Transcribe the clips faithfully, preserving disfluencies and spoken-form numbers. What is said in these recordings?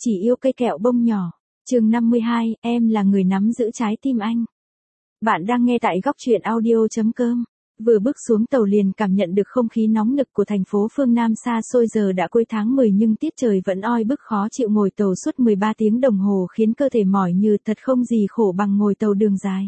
Chỉ yêu cây kẹo bông nhỏ. Chương năm mươi hai, em là người nắm giữ trái tim anh. Bạn đang nghe tại góc truyện audio chấm com. Vừa bước xuống tàu liền cảm nhận được không khí nóng nực của thành phố phương Nam xa xôi. Giờ đã cuối tháng mười nhưng tiết trời vẫn oi bức khó chịu, ngồi tàu suốt mười ba tiếng đồng hồ khiến cơ thể mỏi như thật, không gì khổ bằng ngồi tàu đường dài.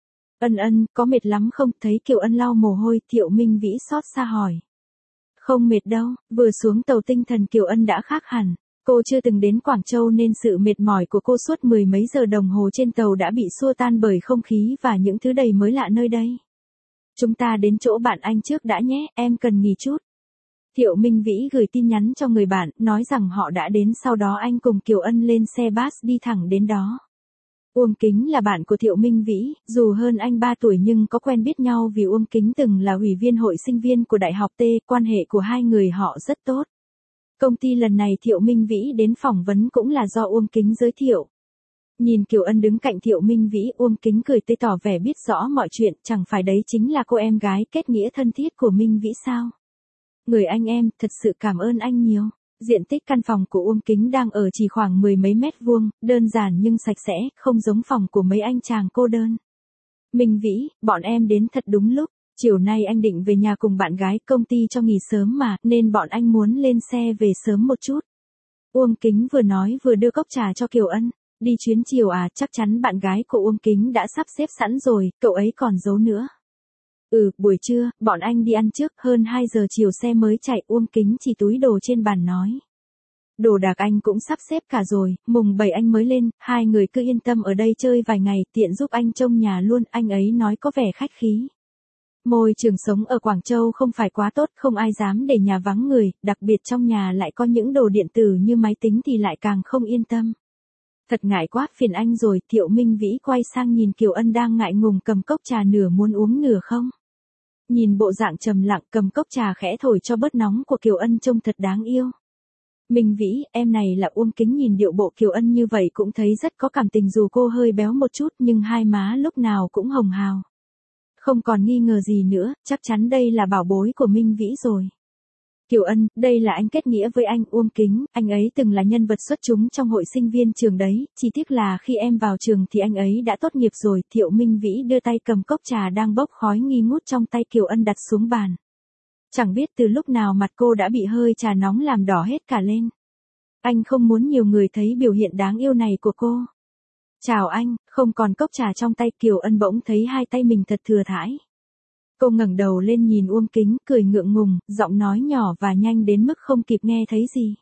Ân ân, có mệt lắm không? Thấy Kiều Ân lau mồ hôi, Thiệu Minh Vĩ xót xa hỏi. Không mệt đâu, vừa xuống tàu tinh thần Kiều Ân đã khác hẳn. Cô chưa từng đến Quảng Châu nên sự mệt mỏi của cô suốt mười mấy giờ đồng hồ trên tàu đã bị xua tan bởi không khí và những thứ đầy mới lạ nơi đây. Chúng ta đến chỗ bạn anh trước đã nhé, em cần nghỉ chút. Thiệu Minh Vĩ gửi tin nhắn cho người bạn, nói rằng họ đã đến, sau đó anh cùng Kiều Ân lên xe bus đi thẳng đến đó. Uông Kính là bạn của Thiệu Minh Vĩ, dù hơn anh ba tuổi nhưng có quen biết nhau vì Uông Kính từng là ủy viên hội sinh viên của Đại học T, quan hệ của hai người họ rất tốt. Công ty lần này Thiệu Minh Vĩ đến phỏng vấn cũng là do Uông Kính giới thiệu. Nhìn Kiều Ân đứng cạnh Thiệu Minh Vĩ, Uông Kính cười tươi tỏ vẻ biết rõ mọi chuyện, chẳng phải đấy chính là cô em gái kết nghĩa thân thiết của Minh Vĩ sao? Người anh em, thật sự cảm ơn anh nhiều. Diện tích căn phòng của Uông Kính đang ở chỉ khoảng mười mấy mét vuông, đơn giản nhưng sạch sẽ, không giống phòng của mấy anh chàng cô đơn. Minh Vĩ, bọn em đến thật đúng lúc. Chiều nay anh định về nhà cùng bạn gái, công ty cho nghỉ sớm mà, nên bọn anh muốn lên xe về sớm một chút. Uông Kính vừa nói vừa đưa cốc trà cho Kiều Ân. Đi chuyến chiều à? Chắc chắn bạn gái của Uông Kính đã sắp xếp sẵn rồi, cậu ấy còn giấu nữa. Ừ, buổi trưa, bọn anh đi ăn trước, hơn hai giờ chiều xe mới chạy. Uông Kính chỉ túi đồ trên bàn nói. Đồ đạc anh cũng sắp xếp cả rồi, mùng bảy anh mới lên, hai người cứ yên tâm ở đây chơi vài ngày, tiện giúp anh trông nhà luôn, anh ấy nói có vẻ khách khí. Môi trường sống ở Quảng Châu không phải quá tốt, không ai dám để nhà vắng người, đặc biệt trong nhà lại có những đồ điện tử như máy tính thì lại càng không yên tâm. Thật ngại quá, phiền anh rồi. Thiệu Minh Vĩ quay sang nhìn Kiều Ân đang ngại ngùng cầm cốc trà, nửa muốn uống nửa không. Nhìn bộ dạng trầm lặng cầm cốc trà khẽ thổi cho bớt nóng của Kiều Ân trông thật đáng yêu. Minh Vĩ, em này là Uông Kính nhìn điệu bộ Kiều Ân như vậy cũng thấy rất có cảm tình, dù cô hơi béo một chút nhưng hai má lúc nào cũng hồng hào. Không còn nghi ngờ gì nữa, chắc chắn đây là bảo bối của Minh Vĩ rồi. Kiều Ân, đây là anh kết nghĩa với anh. Uông Kính, anh ấy từng là nhân vật xuất chúng trong hội sinh viên trường đấy, chỉ tiếc là khi em vào trường thì anh ấy đã tốt nghiệp rồi. Thiệu Minh Vĩ đưa tay cầm cốc trà đang bốc khói nghi ngút trong tay Kiều Ân đặt xuống bàn. Chẳng biết từ lúc nào mặt cô đã bị hơi trà nóng làm đỏ hết cả lên. Anh không muốn nhiều người thấy biểu hiện đáng yêu này của cô. Chào anh, không còn cốc trà trong tay, Kiều Ân bỗng thấy hai tay mình thật thừa thãi. Cô ngẩng đầu lên nhìn Uông Kính, cười ngượng ngùng, giọng nói nhỏ và nhanh đến mức không kịp nghe thấy gì.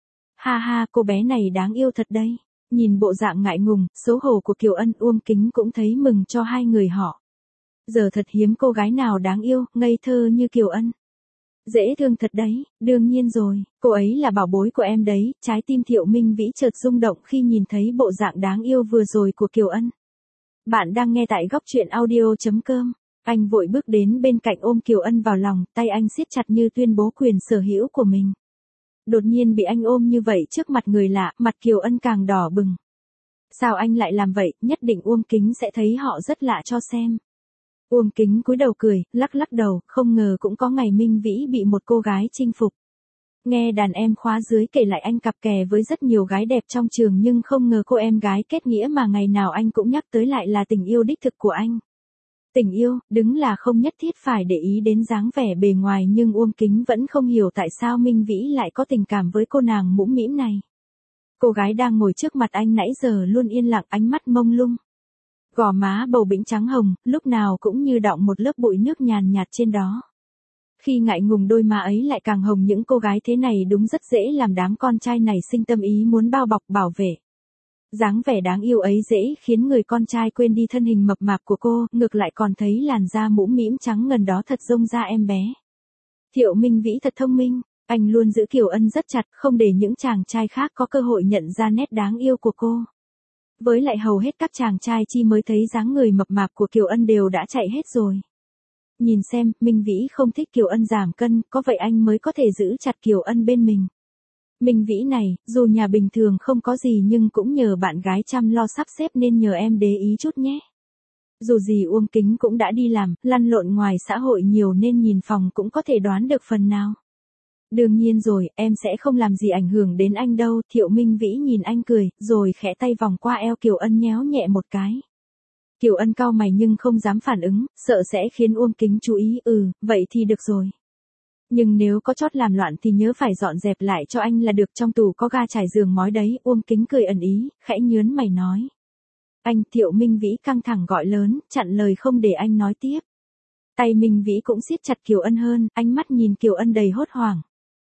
Ha ha, cô bé này đáng yêu thật đây. Nhìn bộ dạng ngại ngùng, xấu hổ của Kiều Ân, Uông Kính cũng thấy mừng cho hai người họ. Giờ thật hiếm cô gái nào đáng yêu, ngây thơ như Kiều Ân. Dễ thương thật đấy, đương nhiên rồi, cô ấy là bảo bối của em đấy. Trái tim Thiệu Minh Vĩ chợt rung động khi nhìn thấy bộ dạng đáng yêu vừa rồi của Kiều Ân. Bạn đang nghe tại góc truyện audio chấm com. Anh vội bước đến bên cạnh ôm Kiều Ân vào lòng, tay anh siết chặt như tuyên bố quyền sở hữu của mình. Đột nhiên bị anh ôm như vậy trước mặt người lạ, mặt Kiều Ân càng đỏ bừng. Sao anh lại làm vậy, nhất định Uông Kính sẽ thấy họ rất lạ cho xem. Uông Kính cúi đầu cười, lắc lắc đầu, không ngờ cũng có ngày Minh Vĩ bị một cô gái chinh phục. Nghe đàn em khóa dưới kể lại anh cặp kè với rất nhiều gái đẹp trong trường, nhưng không ngờ cô em gái kết nghĩa mà ngày nào anh cũng nhắc tới lại là tình yêu đích thực của anh. Tình yêu, đứng là không nhất thiết phải để ý đến dáng vẻ bề ngoài, nhưng Uông Kính vẫn không hiểu tại sao Minh Vĩ lại có tình cảm với cô nàng mũm mĩm này. Cô gái đang ngồi trước mặt anh nãy giờ luôn yên lặng, ánh mắt mông lung. Gò má bầu bĩnh trắng hồng, lúc nào cũng như đọng một lớp bụi nước nhàn nhạt trên đó. Khi ngại ngùng đôi má ấy lại càng hồng, những cô gái thế này đúng rất dễ làm đám con trai này sinh tâm ý muốn bao bọc bảo vệ. Dáng vẻ đáng yêu ấy dễ khiến người con trai quên đi thân hình mập mạp của cô, ngược lại còn thấy làn da mũm mĩm trắng ngần đó thật rông da em bé. Thiệu Minh Vĩ thật thông minh, anh luôn giữ Kiều Ân rất chặt, không để những chàng trai khác có cơ hội nhận ra nét đáng yêu của cô. Với lại hầu hết các chàng trai chi mới thấy dáng người mập mạp của Kiều Ân đều đã chạy hết rồi. Nhìn xem, Minh Vĩ không thích Kiều Ân giảm cân, có vậy anh mới có thể giữ chặt Kiều Ân bên mình. Minh Vĩ này, dù nhà bình thường không có gì nhưng cũng nhờ bạn gái chăm lo sắp xếp nên nhờ em để ý chút nhé. Dù gì Uông Kính cũng đã đi làm, lăn lộn ngoài xã hội nhiều nên nhìn phòng cũng có thể đoán được phần nào. Đương nhiên rồi, em sẽ không làm gì ảnh hưởng đến anh đâu. Thiệu Minh Vĩ nhìn anh cười, rồi khẽ tay vòng qua eo Kiều Ân nhéo nhẹ một cái. Kiều Ân cau mày nhưng không dám phản ứng, sợ sẽ khiến Uông Kính chú ý. Ừ, vậy thì được rồi. Nhưng nếu có chót làm loạn thì nhớ phải dọn dẹp lại cho anh là được, trong tủ có ga trải giường mói đấy. Uông Kính cười ẩn ý, khẽ nhớn mày nói. Anh. Thiệu Minh Vĩ căng thẳng gọi lớn, chặn lời không để anh nói tiếp. Tay Minh Vĩ cũng siết chặt Kiều Ân hơn, ánh mắt nhìn Kiều Ân đầy hốt hoảng.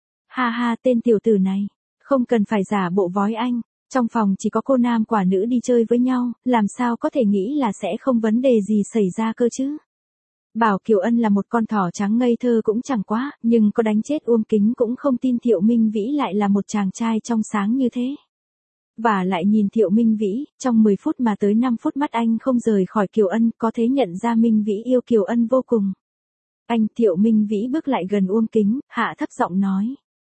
Ha ha, tên tiểu tử này, không cần phải giả bộ vói anh. Trong phòng chỉ có cô nam quả nữ đi chơi với nhau, làm sao có thể nghĩ là sẽ không vấn đề gì xảy ra cơ chứ. Bảo Kiều Ân là một con thỏ trắng ngây thơ cũng chẳng quá, nhưng có đánh chết Uông Kính cũng không tin Thiệu Minh Vĩ lại là một chàng trai trong sáng như thế. Và lại nhìn Thiệu Minh Vĩ, trong mười phút mà tới năm phút mắt anh không rời khỏi Kiều Ân, có thể nhận ra Minh Vĩ yêu Kiều Ân vô cùng. Anh. Thiệu Minh Vĩ bước lại gần Uông Kính, hạ thấp giọng nói.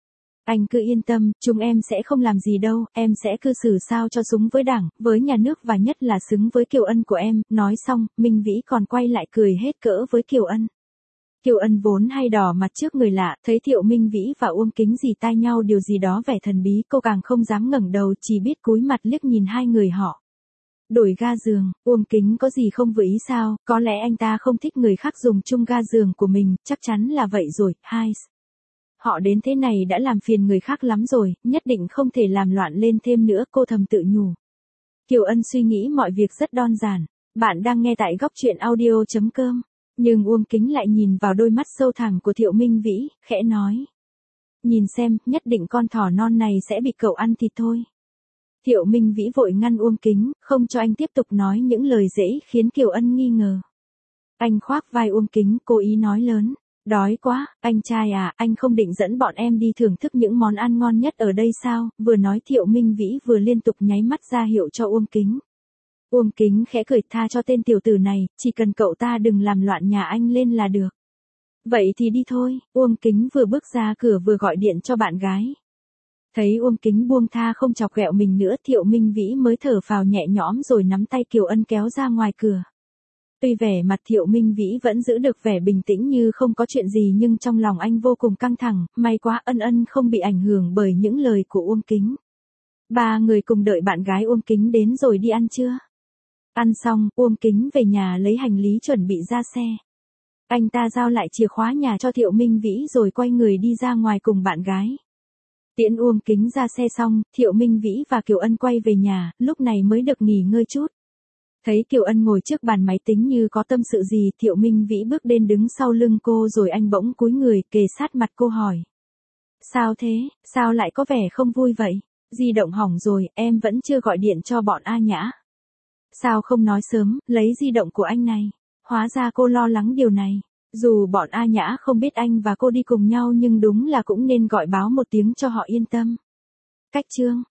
Anh cứ yên tâm, chúng em sẽ không làm gì đâu, em sẽ cư xử sao cho xứng với đảng, với nhà nước và nhất là xứng với Kiều Ân của em. Nói xong, Minh Vĩ còn quay lại cười hết cỡ với Kiều Ân. Kiều Ân vốn hay đỏ mặt trước người lạ, thấy Thiệu Minh Vĩ và Uông Kính dì tai nhau điều gì đó vẻ thần bí, cô càng không dám ngẩng đầu, chỉ biết cúi mặt liếc nhìn hai người họ. Đổi ga giường, Uông Kính có gì không vừa ý sao, có lẽ anh ta không thích người khác dùng chung ga giường của mình, chắc chắn là vậy rồi. Hai. Họ đến thế này đã làm phiền người khác lắm rồi, nhất định không thể làm loạn lên thêm nữa, cô thầm tự nhủ. Kiều Ân suy nghĩ mọi việc rất đơn giản. Bạn đang nghe tại góc truyện audio chấm com. Nhưng Uông Kính lại nhìn vào đôi mắt sâu thẳm của Thiệu Minh Vĩ, khẽ nói. Nhìn xem, nhất định con thỏ non này sẽ bị cậu ăn thịt thôi. Thiệu Minh Vĩ vội ngăn Uông Kính, không cho anh tiếp tục nói những lời dễ khiến Kiều Ân nghi ngờ. Anh khoác vai Uông Kính, cố ý nói lớn. Đói quá, anh trai à, anh không định dẫn bọn em đi thưởng thức những món ăn ngon nhất ở đây sao? Vừa nói Thiệu Minh Vĩ vừa liên tục nháy mắt ra hiệu cho Uông Kính. Uông Kính khẽ cười, tha cho tên tiểu tử này, chỉ cần cậu ta đừng làm loạn nhà anh lên là được. Vậy thì đi thôi. Uông Kính vừa bước ra cửa vừa gọi điện cho bạn gái. Thấy Uông Kính buông tha không chọc ghẹo mình nữa, Thiệu Minh Vĩ mới thở phào nhẹ nhõm rồi nắm tay Kiều Ân kéo ra ngoài cửa. Tuy vẻ mặt Thiệu Minh Vĩ vẫn giữ được vẻ bình tĩnh như không có chuyện gì nhưng trong lòng anh vô cùng căng thẳng, may quá Ân Ân không bị ảnh hưởng bởi những lời của Uông Kính. Ba người cùng đợi bạn gái Uông Kính đến rồi đi ăn trưa. Ăn xong, Uông Kính về nhà lấy hành lý chuẩn bị ra xe. Anh ta giao lại chìa khóa nhà cho Thiệu Minh Vĩ rồi quay người đi ra ngoài cùng bạn gái. Tiễn Uông Kính ra xe xong, Thiệu Minh Vĩ và Kiều Ân quay về nhà, lúc này mới được nghỉ ngơi chút. Thấy Kiều Ân ngồi trước bàn máy tính như có tâm sự gì, Thiệu Minh Vĩ bước đến đứng sau lưng cô rồi anh bỗng cúi người kề sát mặt cô hỏi. Sao thế, sao lại có vẻ không vui vậy? Di động hỏng rồi, em vẫn chưa gọi điện cho bọn A Nhã. Sao không nói sớm, lấy di động của anh này. Hóa ra cô lo lắng điều này. Dù bọn A Nhã không biết anh và cô đi cùng nhau nhưng đúng là cũng nên gọi báo một tiếng cho họ yên tâm. Cách chương.